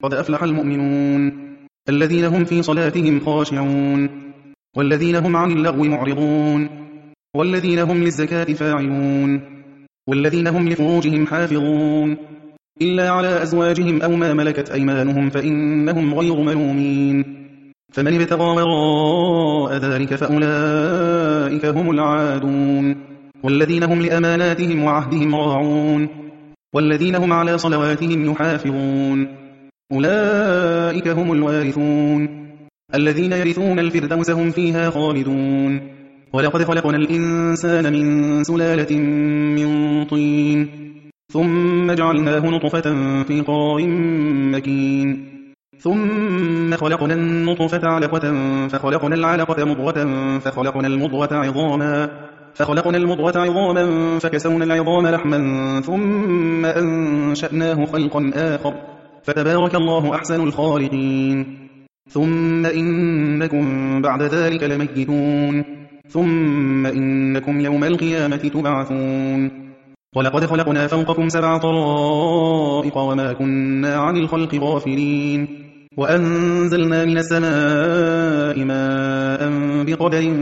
قد أفلح المؤمنون الذين هم في صلاتهم خاشعون والذين هم عن اللغو معرضون والذين هم للزكاة فاعلون والذين هم لفروجهم حافظون إلا على أزواجهم أو ما ملكت أيمانهم فإنهم غير ملومين فمن ابتغى وراء ذلك فأولئك هم العادون والذين هم لأماناتهم وعهدهم راعون والذين هم على صلواتهم يحافظون أولئك هم الوارثون الذين يرثون الفردوس هم فيها خالدون ولقد خلقنا الإنسان من سلالة من طين ثم جعلناه نطفة في قرار مكين ثم خلقنا النطفة علقة فخلقنا العلقة مضغة فخلقنا المضغة عظاما فكسونا العظام لحما ثم أنشأناه خلقا آخر فتبارك الله أحسن الخالقين ثم إنكم بعد ذلك لميتون ثم إنكم يوم القيامة تبعثون ولقد خلقنا فوقكم 7 طرائق وما كنا عن الخلق غافلين وأنزلنا من السماء ماء بقدر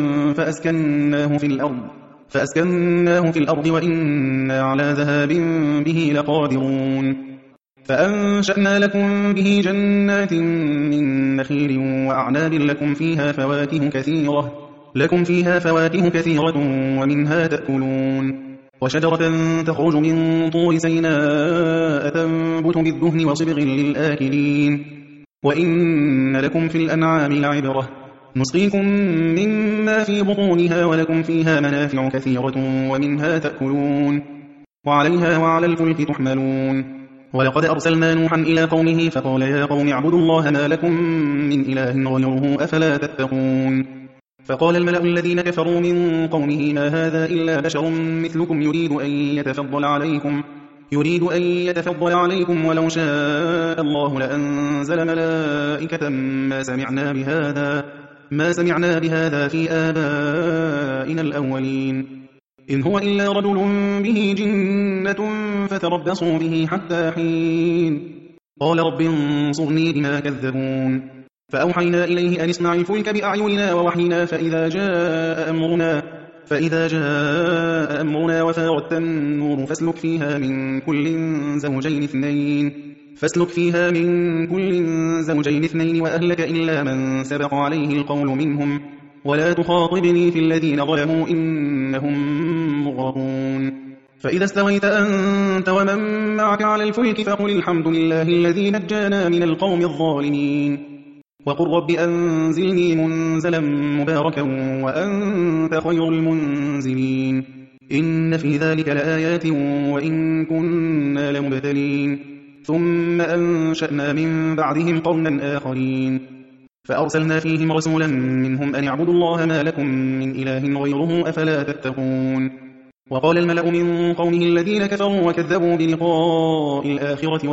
فأسكناه في الأرض وإنا على ذهاب به لقادرون فأنشأنا لكم به جنات من نخيل وأعناب لكم فيها فواكه كثيرة ومنها تأكلون وشجرة تخرج من طور سيناء تنبت بالدهن وصبغ للآكلين وإن لكم في الأنعام لعبرة نسقيكم مما في بطونها ولكم فيها منافع كثيرة ومنها تأكلون وعليها وعلى الفلك تحملون ولقد أرسلنا نوحا إلى قومه فقال يا قوم اعبدوا الله ما لكم من إله غيره أفلا تتقون فقال الملأ الذين كفروا من قومه ما هذا إلا بشر مثلكم يريد أن يتفضل عليكم ولو شاء الله لأنزل ملائكة ما سمعنا بهذا في آبائنا الأولين إن هو إلا رجل به جنة فتربصوا به حتى حين قال رب انصرني بما كذبون فأوحينا إليه أن اصنع الفلك بأعيننا ووحينا فإذا جاء أمرنا وفاردت النور فاسلك فيها من كل زوجين اثنين وأهلك إلا من سبق عليه القول منهم ولا تخاطبني في الذين ظلموا إنهم مغرقون فإذا استويت أنت ومن معك على الفلك فقل الحمد لله الذي نجانا من القوم الظالمين وقل رب أنزلني منزلا مباركا وأنت خير المنزلين إن في ذلك لآيات وإن كنا لمبتلين ثم أنشأنا من بعدهم قرنا آخرين فأرسلنا فيهم رسولا منهم أن اعبدوا الله ما لكم من إله غيره أفلا تتقون وقال الملأ من قومه الذين كفروا وكذبوا بلقاء الآخرة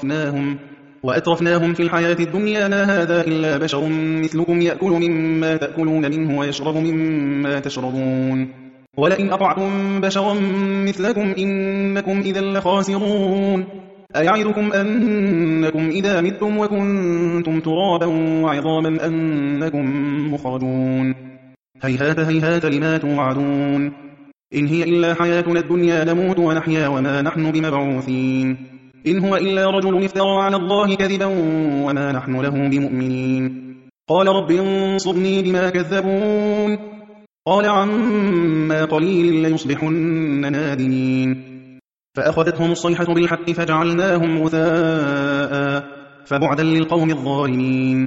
وأترفناهم في الحياة الدنيا ما هذا إلا بشر مثلكم يأكل مما تأكلون منه ويشرب مما تشربون ولئن أطعتم بشرا مثلكم إنكم إذا لخاسرون أيعدكم أنكم إذا متم وكنتم ترابا وعظاما أنكم مخرجون هيهات هيهات لما توعدون إن هي إلا حياتنا الدنيا نموت ونحيا وما نحن بمبعوثين إن هو إلا رجل افترى على الله كذبا وما نحن له بمؤمنين قال رب انصرني بما كذبون قال عما قليل ليصبحن نادمين فأخذتهم الصيحة بالحق فجعلناهم غثاء فبعدا للقوم الظالمين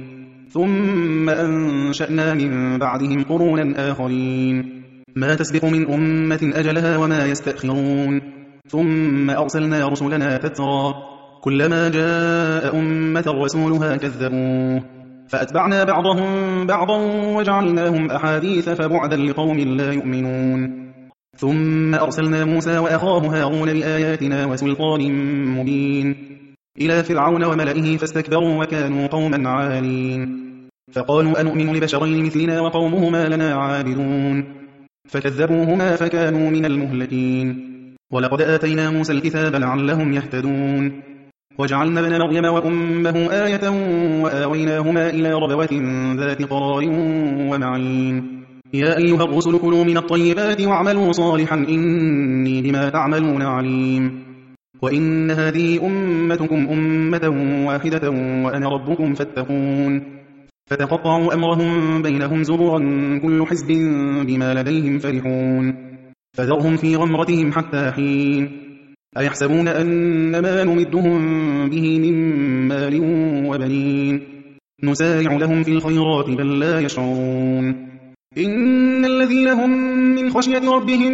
ثم أنشأنا من بعدهم قرونا آخرين ما تسبق من أمة أجلها وما يستأخرون ثم أرسلنا رسلنا تترى كلما جاء أمة رسولها كذبوه فأتبعنا بعضهم بعضا وجعلناهم أحاديث فبعدا لقوم لا يؤمنون ثم أرسلنا موسى وأخاه هارون بآياتنا وسلطان مبين إلى فرعون وملئه فاستكبروا وكانوا قوما عالين فقالوا أنؤمن لبشرين مثلنا وقومهما لنا عابدون فكذبوهما فكانوا من المهلكين ولقد آتينا موسى الكتاب لعلهم يهتدون وجعلنا ابن مريم وأمه آية وآويناهما إلى ربوة ذات قرار ومعين يا أيها الرسل كلوا من الطيبات واعملوا صالحا إني بما تعملون عليم وإن هذه أمتكم أمة واحدة وأنا ربكم فاتقون فتقطعوا أمرهم بينهم زبرا كل حزب بما لديهم فرحون فذرهم في غمرتهم حتى حين أيحسبون أن ما نمدهم به من مال وبنين نسارع لهم في الخيرات بل لا يشعرون إن الذين هم من خشية ربهم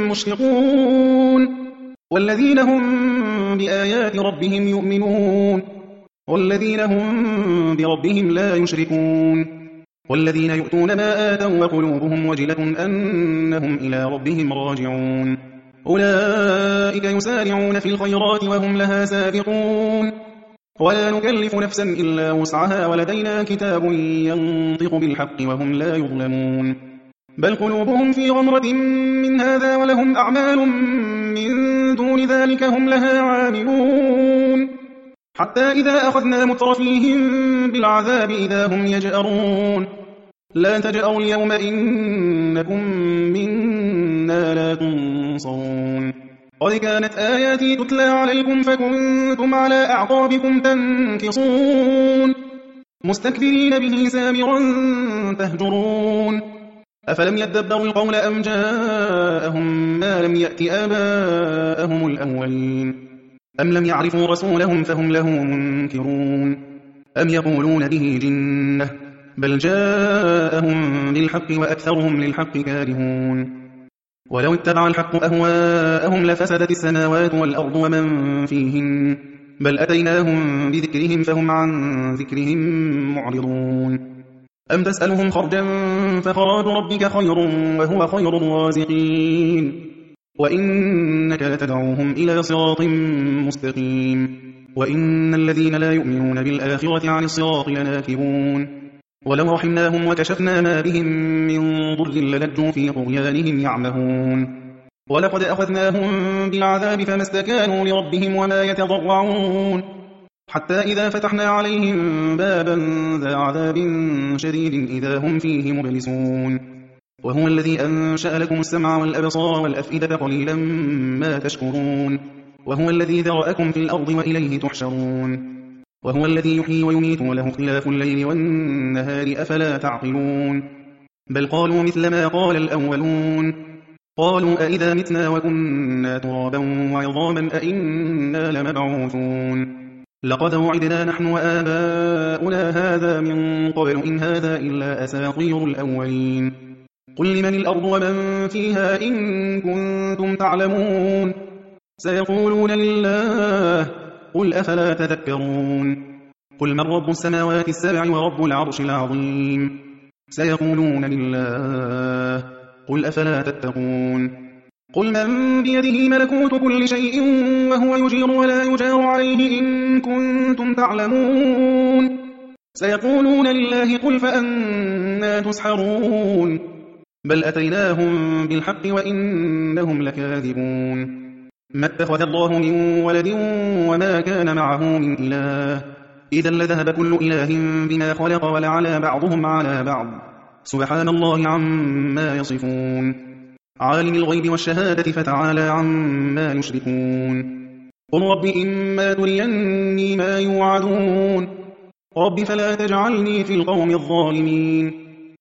مشفقون والذين هم بآيات ربهم يؤمنون والذين هم بربهم لا يشركون والذين يؤتون ما آتوا وقلوبهم وجلة أنهم إلى ربهم راجعون أولئك يسارعون في الخيرات وهم لها سابقون ولا نكلف نفسا إلا وسعها ولدينا كتاب ينطق بالحق وهم لا يظلمون بل قلوبهم في غمرة من هذا ولهم أعمال من دون ذلك هم لها عاملون حتى إذا أخذنا مترفيهم بالعذاب إذا هم يجأرون لا تجأروا اليوم إنكم منا لا تنصرون قد كانت آياتي تتلى عليكم فكنتم على أعقابكم تنكصون مستكبرين به سامرا تهجرون أفلم يدبروا القول أم جاءهم ما لم يأت آباءهم الأولين أم لم يعرفوا رسولهم فهم له منكرون أم يقولون به جنة بل جاءهم بالحق وأكثرهم للحق كارهون ولو اتبع الحق أهواءهم لفسدت السماوات والأرض ومن فيهن بل أتيناهم بذكرهم فهم عن ذكرهم معرضون أم تسألهم خرجا فخراج ربك خير وهو خير الرازقين وإنك لتدعوهم إلى صراط مستقيم وإن الذين لا يؤمنون بالآخرة عن الصراط لناكبون ولو رحمناهم وكشفنا ما بهم من ضر للجوا في طغيانهم يعمهون ولقد أخذناهم بالعذاب فما استكانوا لربهم وما يتضرعون حتى إذا فتحنا عليهم بابا ذا عذاب شديد إذا هم فيه مبلسون وهو الذي أنشأ لكم السمع والأبصار والأفئدة قليلا ما تشكرون وهو الذي ذرأكم في الأرض وإليه تحشرون وهو الذي يحيي ويميت وله اختلاف الليل والنهار أفلا تعقلون بل قالوا مثل ما قال الأولون قالوا أئذا متنا وكنا ترابا وعظاما أئنا لمبعوثون لقد وعدنا نحن وآباؤنا هذا من قبل إن هذا إلا أساطير الأولين قل لمن الأرض ومن فيها إن كنتم تعلمون سيقولون لله قل أفلا تذكرون قل من رب السماوات السبع ورب العرش العظيم سيقولون لله قل أفلا تتقون قل من بيده ملكوت كل شيء وهو يجير ولا يجار عليه إن كنتم تعلمون سيقولون لله قل فأنى تسحرون بل أتيناهم بالحق وإنهم لكاذبون ما اتخذ الله من ولد وما كان معه من إله إذا لذهب كل إله بما خلق ولعلى بعضهم على بعض سبحان الله عما يصفون عالم الغيب والشهادة فتعالى عما يشركون قل رب إما تريني ما يوعدون رب فلا تجعلني في القوم الظالمين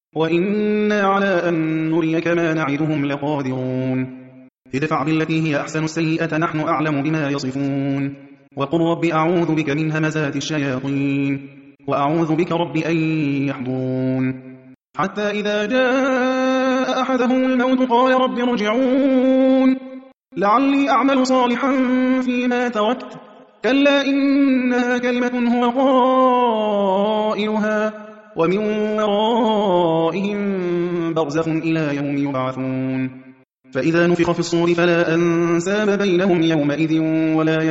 وإنا على أن نريك ما نعدهم لقادرون ادفع بالتي هي أحسن السيئة نحن أعلم بما يصفون وقل رب أعوذ بك من همزات الشياطين وأعوذ بك رب أن يحضرون حتى إذا جاء أحدهم الموت قال رب ارجعون لعلي أعمل صالحا فيما تركت كلا إنها كلمة هو قائلها ومن ورائهم برزخ إلى يوم يبعثون فإذا نفخ في الصور فلا أنساب بينهم يومئذ ولا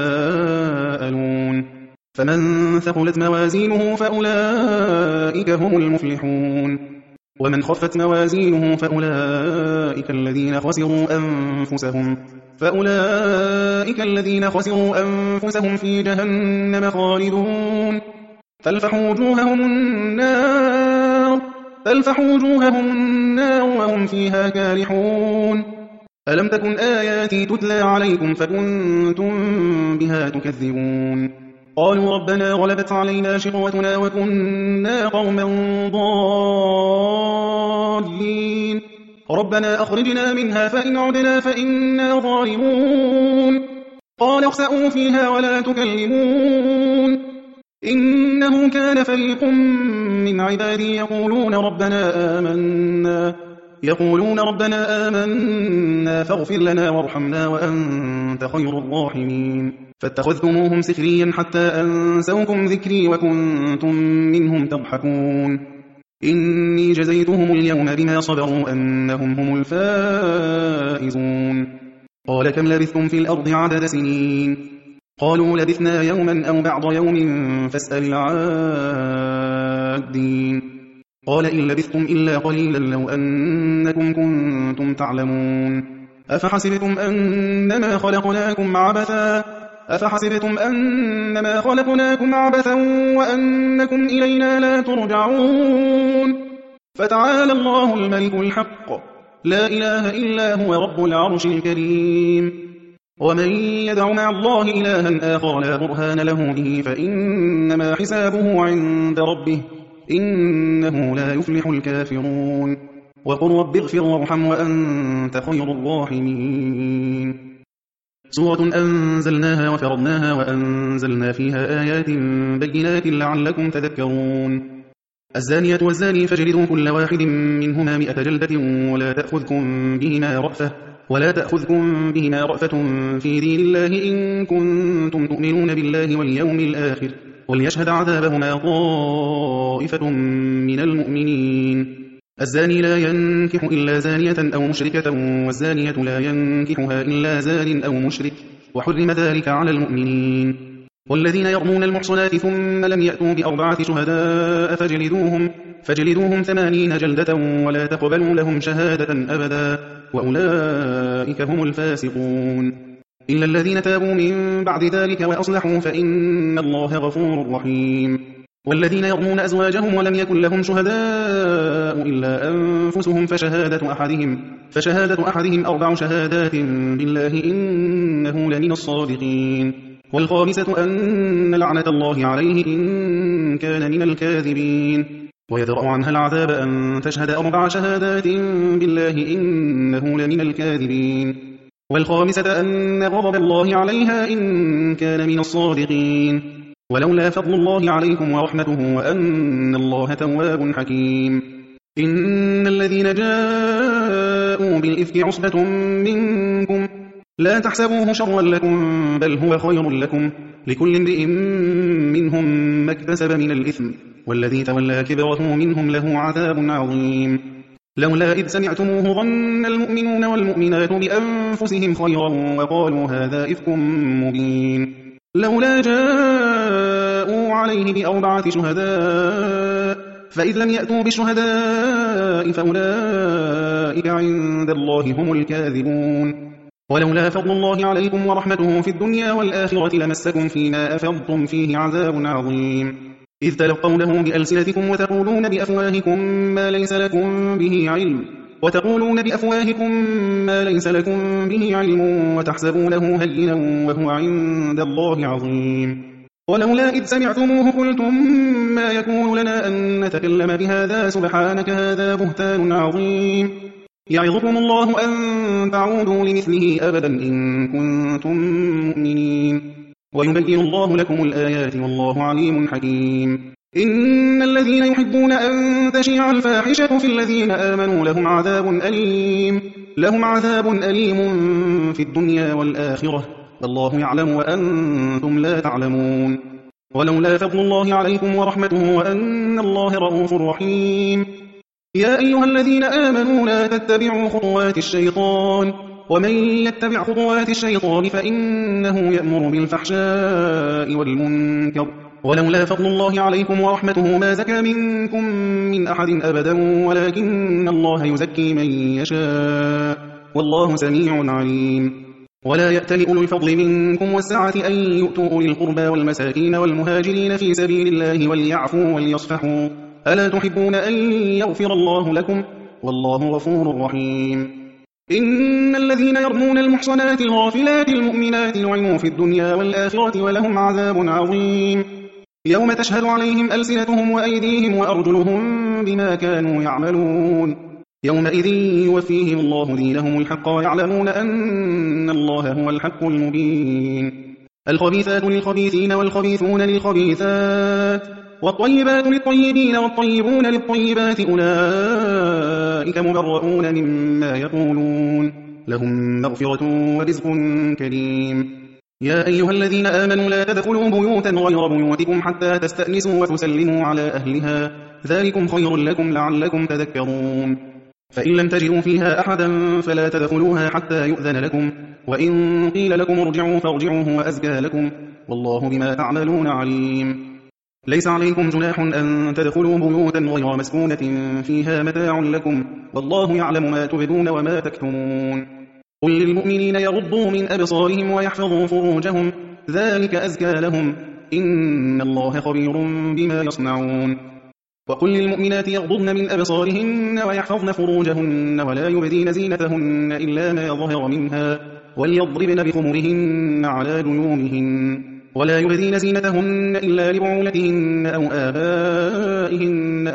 يتساءلون فمن ثقلت موازينه فأولئك هم المفلحون ومن خفت موازينه فأولئك الذين خسروا أنفسهم فأولئك الذين خسروا أنفسهم في جهنم خالدون تلفح وجوههم النار وهم فيها كالحون ألم تكن آياتي تتلى عليكم فكنتم بها تكذبون قالوا ربنا غلبت علينا شقوتنا وكنا قوما ضالين ربنا أخرجنا منها فإن عدنا فإنا ظالمون قال اخسئوا فيها ولا تكلمون إنه كان فريق من عبادي يقولون ربنا آمنا فاغفر لنا وارحمنا وأنت خير الراحمين فاتخذتموهم سخريا حتى أنسوكم ذكري وكنتم منهم تضحكون إني جزيتهم اليوم بما صبروا أنهم هم الفائزون قال كم لبثتم في الأرض عدد سنين قالوا لبثنا يوما أو بعض يوم فاسأل العادين قال إن لبثتم إلا قليلا لو أنكم كنتم تعلمون أفحسبتم أنما خلقناكم عبثا وأنكم إلينا لا ترجعون فتعالى الله الملك الحق لا إله إلا هو رب العرش الكريم ومن يدع مع الله إلها آخر لا برهان له به فإنما حسابه عند ربه إنه لا يفلح الكافرون وقل رب اغفر وارحم وأنت خير الراحمين سورة أنزلناها وفرضناها وأنزلنا فيها آيات بينات لعلكم تذكرون الزانية والزاني فاجلدوا كل واحد منهما 100 جلدة ولا تأخذكم بهما رأفة في دين الله إن كنتم تؤمنون بالله واليوم الآخر وليشهد عذابهما طائفة من المؤمنين الزاني لا ينكح إلا زانية أو مشركة والزانية لا ينكحها إلا زان أو مشرك وحرم ذلك على المؤمنين والذين يرمون المحصنات ثم لم يأتوا ب4 شهداء فاجلدوهم 80 جلدة ولا تقبلوا لهم شهادة أبدا وأولئك هم الفاسقون إلا الذين تابوا من بعد ذلك وأصلحوا فإن الله غفور رحيم والذين يرمون أزواجهم ولم يكن لهم شهداء إلا أنفسهم فشهادة أحدهم 4 شهادات بالله إنه لمن الصادقين والخامسة أن لعنة الله عليه إن كان من الكاذبين ويدرأ عنها العذاب أن تشهد 4 شهادات بالله إنه لمن الكاذبين والخامسة أن غضب الله عليها إن كان من الصادقين ولولا فضل الله عليكم ورحمته وأن الله تواب حكيم إن الذين جاءوا بالإفك عصبة منكم لا تحسبوه شرا لكم بل هو خير لكم لكل امرئ منهم ما اكتسب من الإثم والذي تولى كبره منهم له عذاب عظيم لولا إذ سمعتموه ظن المؤمنون والمؤمنات بأنفسهم خيرا وقالوا هذا إفك مبين لولا جاءوا عليه ب4 شهداء فإذ لم يأتوا بالشهداء فأولئك عند الله هم الكاذبون ولولا فضل الله عليكم ورحمته في الدنيا والآخرة لمسكم فيما أفضتم فيه عذاب عظيم إذ تلقونه بألسنتكم وتقولون بأفواهكم ما ليس لكم به علم وتحسبونه هينا وهو عند الله عظيم ولولا إذ سمعتموه قلتم ما يكون لنا أن نتكلم بهذا سبحانك هذا بهتان عظيم يعظكم الله أن تعودوا لمثله أبدا إن كنتم مؤمنين ويبين الله لكم الآيات والله عليم حكيم إن الذين يحبون أن تشيع الفاحشة في الذين آمنوا لهم عذاب أليم في الدنيا والآخرة والله يعلم وأنتم لا تعلمون ولولا فضل الله عليكم ورحمته وأن الله رؤوف رحيم يا أيها الذين آمنوا لا تتبعوا خطوات الشيطان ومن يتبع خطوات الشيطان فإنه يأمر بالفحشاء والمنكر ولولا فضل الله عليكم ورحمته ما زكى منكم من أحد أبدا ولكن الله يزكي من يشاء والله سميع عليم ولا يأتل أولو الفضل منكم والسعة أن يؤتوا أولي القربى والمساكين والمهاجرين في سبيل الله وليعفوا وليصفحوا ألا تحبون أن يغفر الله لكم والله غفور رحيم إن الذين يرمون المحصنات الغافلات المؤمنات لعنوا في الدنيا والآخرة ولهم عذاب عظيم يوم تشهد عليهم ألسنتهم وأيديهم وأرجلهم بما كانوا يعملون يومئذ يوفيهم الله دينهم الحق ويعلمون أن الله هو الحق المبين الخبيثات للخبيثين والخبيثون للخبيثات والطيبات للطيبين والطيبون للطيبات أولئك مبرؤون مما يقولون لهم مغفرة ورزق كريم يا أيها الذين آمنوا لا تدخلوا بيوتا غير بيوتكم حتى تستأنسوا وتسلموا على أهلها ذلكم خير لكم لعلكم تذكرون فإن لم تجدوا فيها أحدا فلا تدخلوها حتى يؤذن لكم وإن قيل لكم ارجعوا فارجعوا هو أزكى لكم والله بما تعملون عليم ليس عليكم جناح أن تدخلوا بيوتا غير مسكونة فيها متاع لكم والله يعلم ما تبدون وما تكتمون قل للمؤمنين يغضوا من أبصارهم ويحفظوا فروجهم ذلك أزكى لهم إن الله خبير بما يصنعون وقل للمؤمنات يغضضن من أبصارهن ويحفظن فروجهن ولا يبدين زينتهن إلا ما ظهر منها وليضربن بخمرهن على جيوبهن ولا يبدين زينتهن إلا لبعولتهن أو آبائهن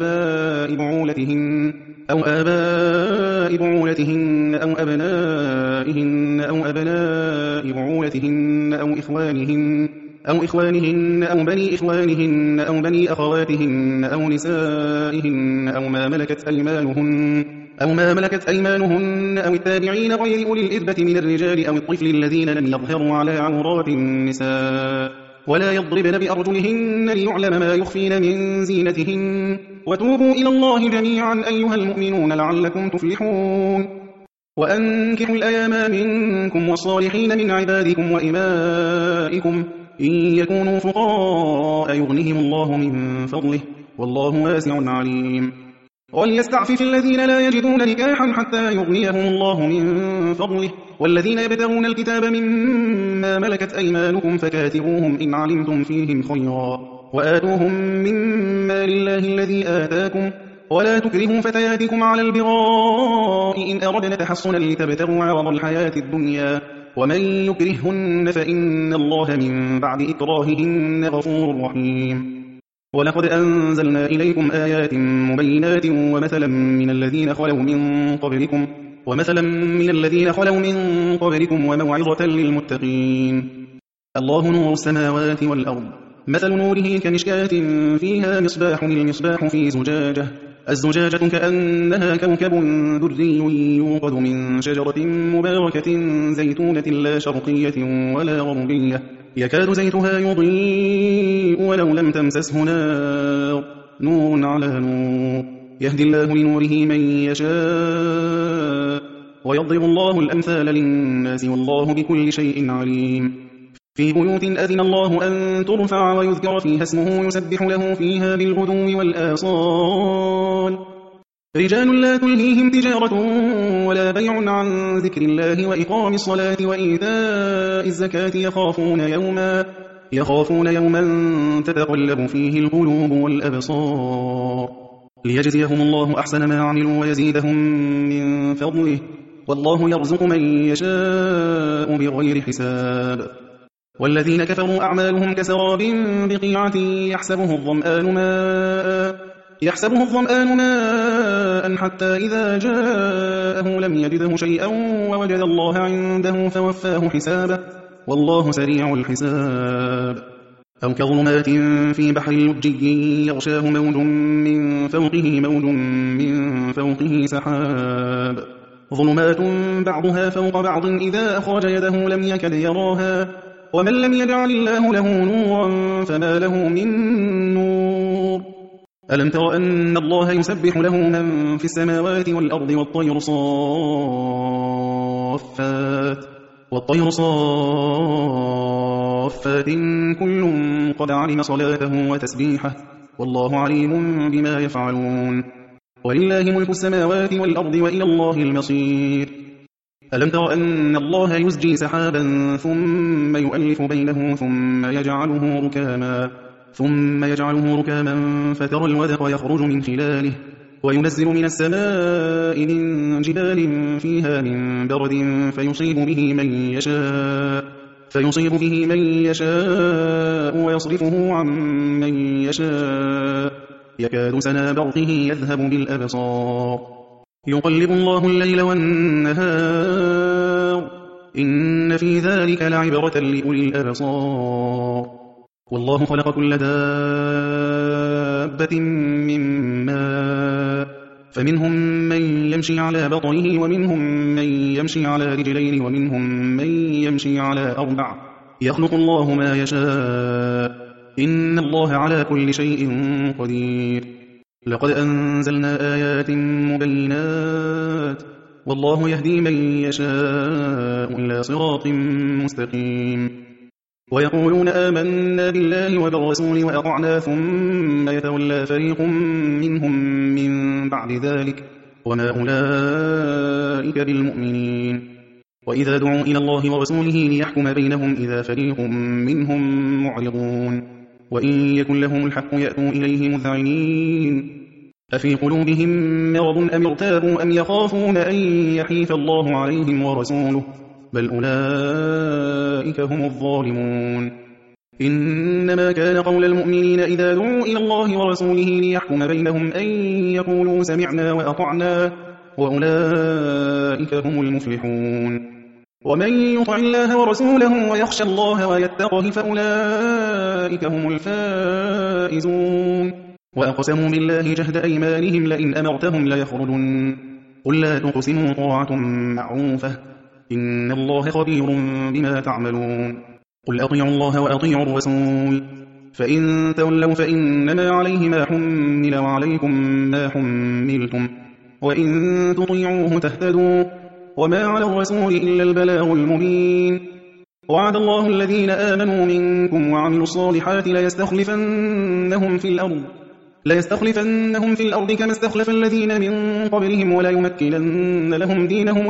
أو آباء بعولتهن أو أبنائهن أو أبناء بعولتهن أو إخوانهن أو بني إخوانهن أو بني أخواتهن أو نسائهن أو ما ملكت أيمانهن أو التابعين غير أولي الإربة من الرجال أو الطفل الذين لم يظهروا على عورات النساء ولا يضربن بأرجلهن ليعلم ما يخفين من زينتهن وتوبوا إلى الله جميعا أيها المؤمنون لعلكم تفلحون وأنكحوا الأيام منكم والصالحين من عبادكم وإمائكم إن يكونوا فقراء يغنهم الله من فضله والله واسع عليم وليستعفف الذين لا يجدون نكاحا حتى يغنيهم الله من فضله والذين يبتغون الكتاب مما ملكت أيمانكم فكاتبوهم إن علمتم فيهم خيرا وآتوهم مما لله الذي آتاكم ولا تكرهوا فتياتكم على البغاء إن أردنا تحصنا لتبتغوا عرض الحياة الدنيا ومن يكرههن فإن الله من بعد إكراههن غفور رحيم ولقد أنزلنا إليكم آيات مبينات ومثلا من الذين خلوا من قبلكم وموعظة للمتقين الله نور السماوات والأرض مثل نوره كمشكاة فيها مصباح المصباح في زجاجة الزجاجة كأنها كوكب دري يوقد من شجرة مباركة زيتونة لا شرقية ولا غربية يكاد زيتها يضيء ولو لم تمسسه نار نور على نور يهدي الله لنوره من يشاء ويضرب الله الأمثال للناس والله بكل شيء عليم في بيوت أذن الله أن ترفع ويذكر فيها اسمه يسبح له فيها بالغدو والآصال رجال لا تلهيهم تجارة ولا بيع عن ذكر الله وإقام الصلاة وإيتاء الزكاة يخافون يوما تتقلب فيه القلوب والأبصار ليجزيهم الله أحسن ما عملوا ويزيدهم من فضله والله يرزق من يشاء بغير حساب والذين كفروا أعمالهم كسراب بقيعة يحسبه الظمآن ماء حتى إذا جاءه لم يجده شيئا ووجد الله عنده فوفاه حسابه والله سريع الحساب أو كظلمات في بحر لجي يغشاه موج من فوقه سحاب ظلمات بعضها فوق بعض إذا أخرج يده لم يكد يراها ومن لم يجعل الله له نورا فما له من نور ألم تر أن الله يسبح له من في السماوات والأرض والطير صافات كل قد علم صلاته وتسبيحه والله عليم بما يفعلون ولله ملك السماوات والأرض وإلى الله المصير ألم تر أن الله يزجي سحابا ثم يؤلف بينه ثم يجعله ركاما فترى الودق يخرج من خلاله وينزل من السماء من جبال فيها من برد فيصيب به من يشاء ويصرفه عن من يشاء يكاد سنا برقه يذهب بالأبصار يقلب الله الليل والنهار إن في ذلك لعبرة لأولي الأبصار والله خلق كل دابة من ماء فمنهم من يمشي على بطنه ومنهم من يمشي على رجلين ومنهم من يمشي على 4 يخلق الله ما يشاء إن الله على كل شيء قدير لقد أنزلنا آيات مبينات والله يهدي من يشاء إلى صراط مستقيم ويقولون آمنا بالله وبالرسول وأطعنا ثم يتولى فريق منهم من بعد ذلك وما أولئك بالمؤمنين وإذا دعوا إلى الله ورسوله ليحكم بينهم إذا فريق منهم معرضون وإن يكن لهم الحق يأتوا إليه مذعنين أفي قلوبهم مرض أم ارتابوا أم يخافون أن يحيف الله عليهم ورسوله بل أولئك هم الظالمون إنما كان قول المؤمنين إذا دعوا إلى الله ورسوله ليحكم بينهم أن يقولوا سمعنا وأطعنا وأولئك هم المفلحون ومن يطع الله ورسوله ويخشى الله ويتقه فأولئك هم الفائزون وأقسموا بالله جهد أيمانهم لئن أمرتهم ليخرجن قل لا تقسموا طاعة معروفة إن الله خبير بما تعملون قل أطيعوا الله وأطيعوا الرسول فإن تولوا فإنما عليه ما حمل وعليكم ما حملتم وإن تطيعوه تهتدوا وما على الرسول إلا البلاغ المبين وعد الله الذين آمنوا منكم وعملوا الصالحات ليستخلفنهم في الأرض كما استخلف الذين من قبلهم وليمكنن لهم دينهم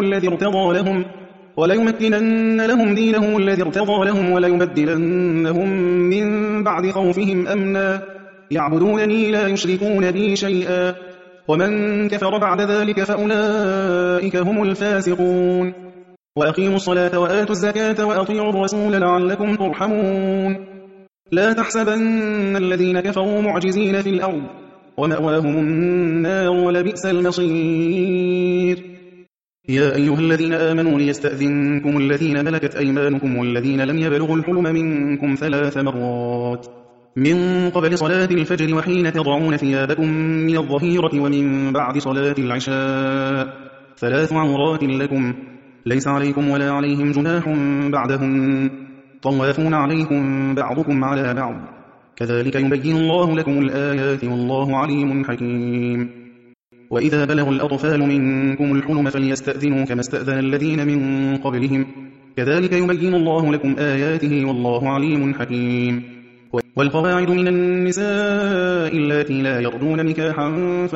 الذي ارتضى لهم وليبدلنهم من بعد خوفهم أمنا يعبدونني لا يشركون بي شيئا ومن كفر بعد ذلك فأولئك هم الفاسقون وأقيموا الصلاة وآتوا الزكاة وأطيعوا الرسول لعلكم ترحمون لا تحسبن الذين كفروا معجزين في الأرض ومأواهم النار ولبئس المصير يا أيها الذين آمنوا ليستأذنكم الذين ملكت أيمانكم والذين لم يبلغوا الحلم منكم 3 مرات من قبل صلاة الفجر وحين تضعون ثيابكم من الظهيرة ومن بعد صلاة العشاء 3 عورات لكم ليس عليكم ولا عليهم جناح بعدهن طوافون عليكم بعضكم على بعض كذلك يبين الله لكم الآيات والله عليم حكيم وإذا بلغ الأطفال منكم الحلم فليستأذنوا كما استأذن الذين من قبلهم كذلك يبين الله لكم آياته والله عليم حكيم والقواعد من النساء اللاتي لا يرجون نكاحا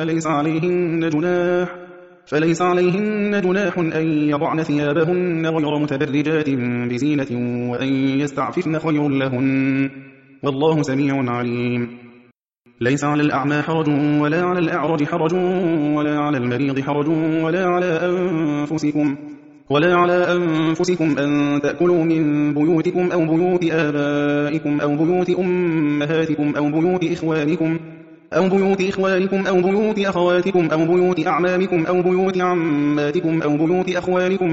فليس عليهن جناح أن يضعن ثيابهن غير متبرجات بزينة وأن يستعففن خير لهن والله سميع عليم ليس على الأعمى حرج ولا على الأعرج حرج ولا على المريض حرج ولا على أنفسكم أن تأكلوا من بيوتكم أو بيوت آبائكم أو بيوت أمهاتكم أو بيوت إخوانكم أو بيوت أخواتكم أو بيوت أعمامكم أو بيوت عماتكم أو بيوت أخوالكم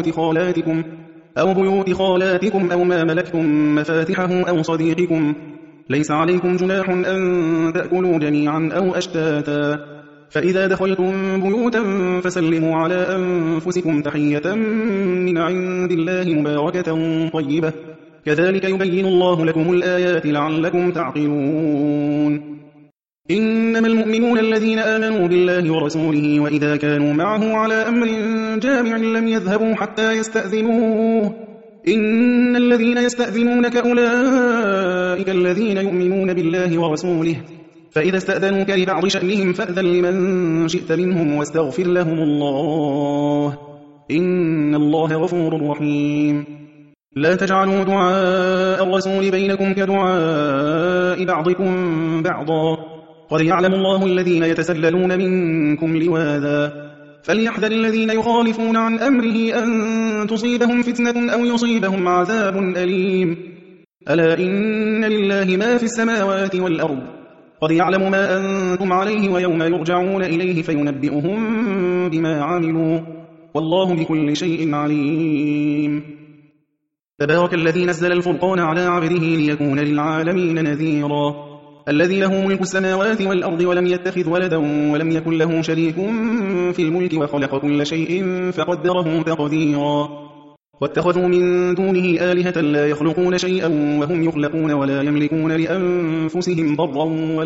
أو بيوت خالاتكم أو ما ملكتم مفاتحه أو صديقكم ليس عليكم جناح أن تأكلوا جميعا أو أشتاتا فإذا دخلتم بيوتا فسلموا على أنفسكم تحية من عند الله مباركة طيبة كذلك يبين الله لكم الآيات لعلكم تعقلون إنما المؤمنون الذين آمنوا بالله ورسوله وإذا كانوا معه على أمر جامع لم يذهبوا حتى يستأذنوه إن الذين يستأذنونك أولئك الذين يؤمنون بالله ورسوله فإذا استأذنوك لبعض شأنهم فأذن لمن شئت منهم واستغفر لهم الله إن الله غفور رحيم. لا تجعلوا دعاء الرسول بينكم كدعاء بعضكم بعضا، قد يعلم الله الذين يتسللون منكم لواذا، فليحذر الذين يخالفون عن أمره أن تصيبهم فتنة أو يصيبهم عذاب أليم. ألا إن لله ما في السماوات والأرض، قد يعلم ما أنتم عليه ويوم يرجعون إليه فينبئهم بما عملوا، والله بكل شيء عليم. تبارك الذي نزل الفرقان على عبده ليكون للعالمين نذيرا، الذي له ملك السماوات والأرض ولم يتخذ ولدا ولم يكن له شريك في الملك وخلق كل شيء فقدره تقديرا. واتخذوا من دونه آلهة لا يخلقون شيئا وهم يخلقون ولا يملكون لأنفسهم ضرا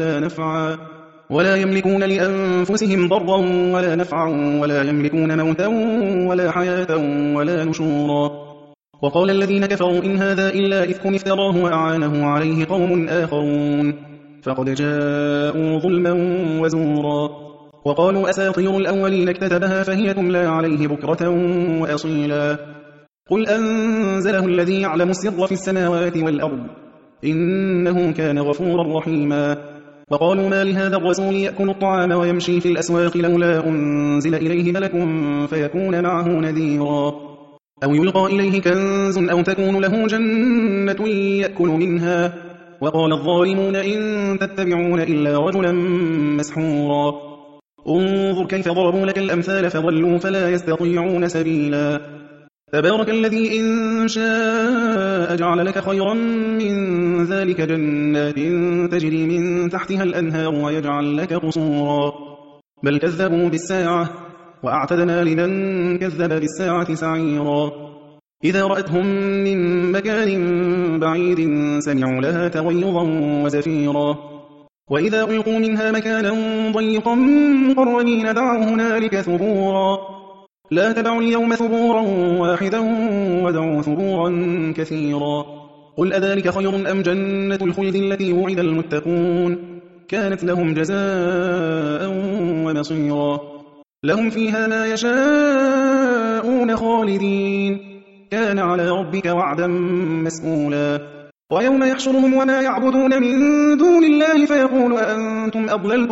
ولا نفعا ولا يملكون موتا ولا حياة ولا نشورا. وقال الذين كفروا إن هذا إلا إفك افتراه وأعانه عليه قوم آخرون فقد جاءوا ظلما وزورا. وقالوا أساطير الأولين اكتتبها فهي تملى عليه بكرة وأصيلا. قل أنزله الذي يعلم السر في السماوات والأرض إنه كان غفورا رحيما. وقالوا ما لهذا الرسول يأكل الطعام ويمشي في الأسواق لولا أنزل إليه ملك فيكون معه نذيرا، أو يلقى إليه كنز أو تكون له جنة يأكل منها. وقال الظالمون إن تتبعون إلا رجلا مسحورا. انظر كيف ضربوا لك الأمثال فضلوا فلا يستطيعون سبيلا. تبارك الذي إن شاء جعل لك خيرا من ذلك جنات تجري من تحتها الأنهار ويجعل لك قصورا. بل كذبوا بالساعة وأعتدنا لمن كذب بالساعة سعيرا. إذا رأتهم من مكان بعيد سمعوا لها تغيظا وزفيرا، وإذا ألقوا منها مكانا ضيقا مقرنين دعوا هنالك ثبورا. لا تدعوا اليوم ثبورا واحدا ودعوا ثبورا كثيرا. قل أذلك خير أم جنة الخلد التي وعد المتقون كانت لهم جزاء ومصيرا. لهم فيها ما يشاءون خالدين كان على ربك وعدا مسئولا. ويوم يحشرهم وما يعبدون من دون الله فيقول أأنتم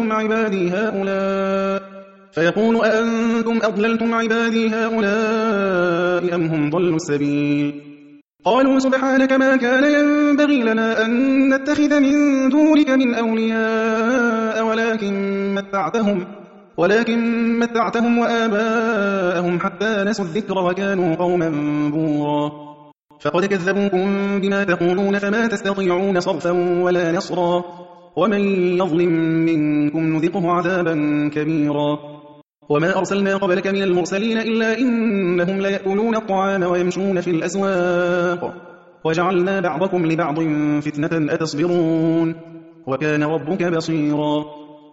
أضللتم عبادي هؤلاء أم هم ضلوا السبيل. قالوا سبحانك ما كان ينبغي لنا أن نتخذ من دونك من أولياء ولكن متعتهم وآباءهم حتى نسوا الذكر وكانوا قوما بورا. فقد كذبوكم بما تقولون فما تستطيعون صرفا ولا نصرا، ومن يظلم منكم نذقه عذابا كبيرا. وما أرسلنا قبلك من المرسلين إلا إنهم ليأكلون الطعام ويمشون في الأسواق وجعلنا بعضكم لبعض فتنة أتصبرون وكان ربك بصيرا.